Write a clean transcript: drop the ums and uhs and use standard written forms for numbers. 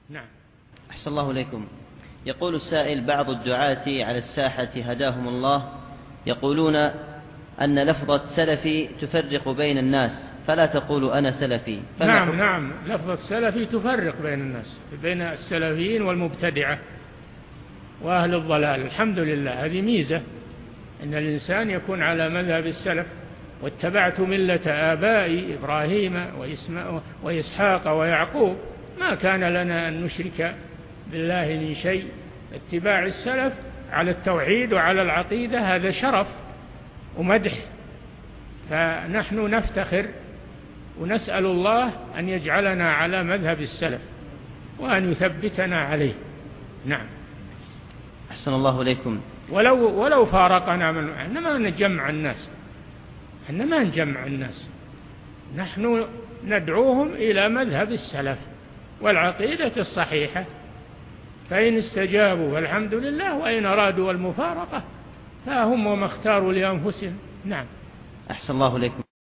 نعم. أحسن الله إليكم. يقول السائل: بعض الدعاة على الساحة هداهم الله يقولون أن لفظة سلفي تفرق بين الناس، فلا تقول أنا سلفي. نعم، لفظة سلفي تفرق بين الناس، بين السلفيين والمبتدعة وأهل الضلال. الحمد لله، هذه ميزة أن الإنسان يكون على مذهب السلف. واتبعت ملة آبائي إبراهيم وإسحاق ويعقوب ما كان لنا أن نشرك بالله من شيء. اتباع السلف على التوحيد وعلى العقيدة هذا شرف ومدح، فنحن نفتخر ونسأل الله أن يجعلنا على مذهب السلف وأن يثبتنا عليه. نعم. أحسن الله إليكم. ولو فارقنا إنما نجمع الناس، نحن ندعوهم إلى مذهب السلف والعقيدة الصحيحة، فإن استجابوا فالحمد لله، وإن أرادوا المفارقة فهم وما اختاروا لأنفسهم. نعم. أحسن الله إليكم.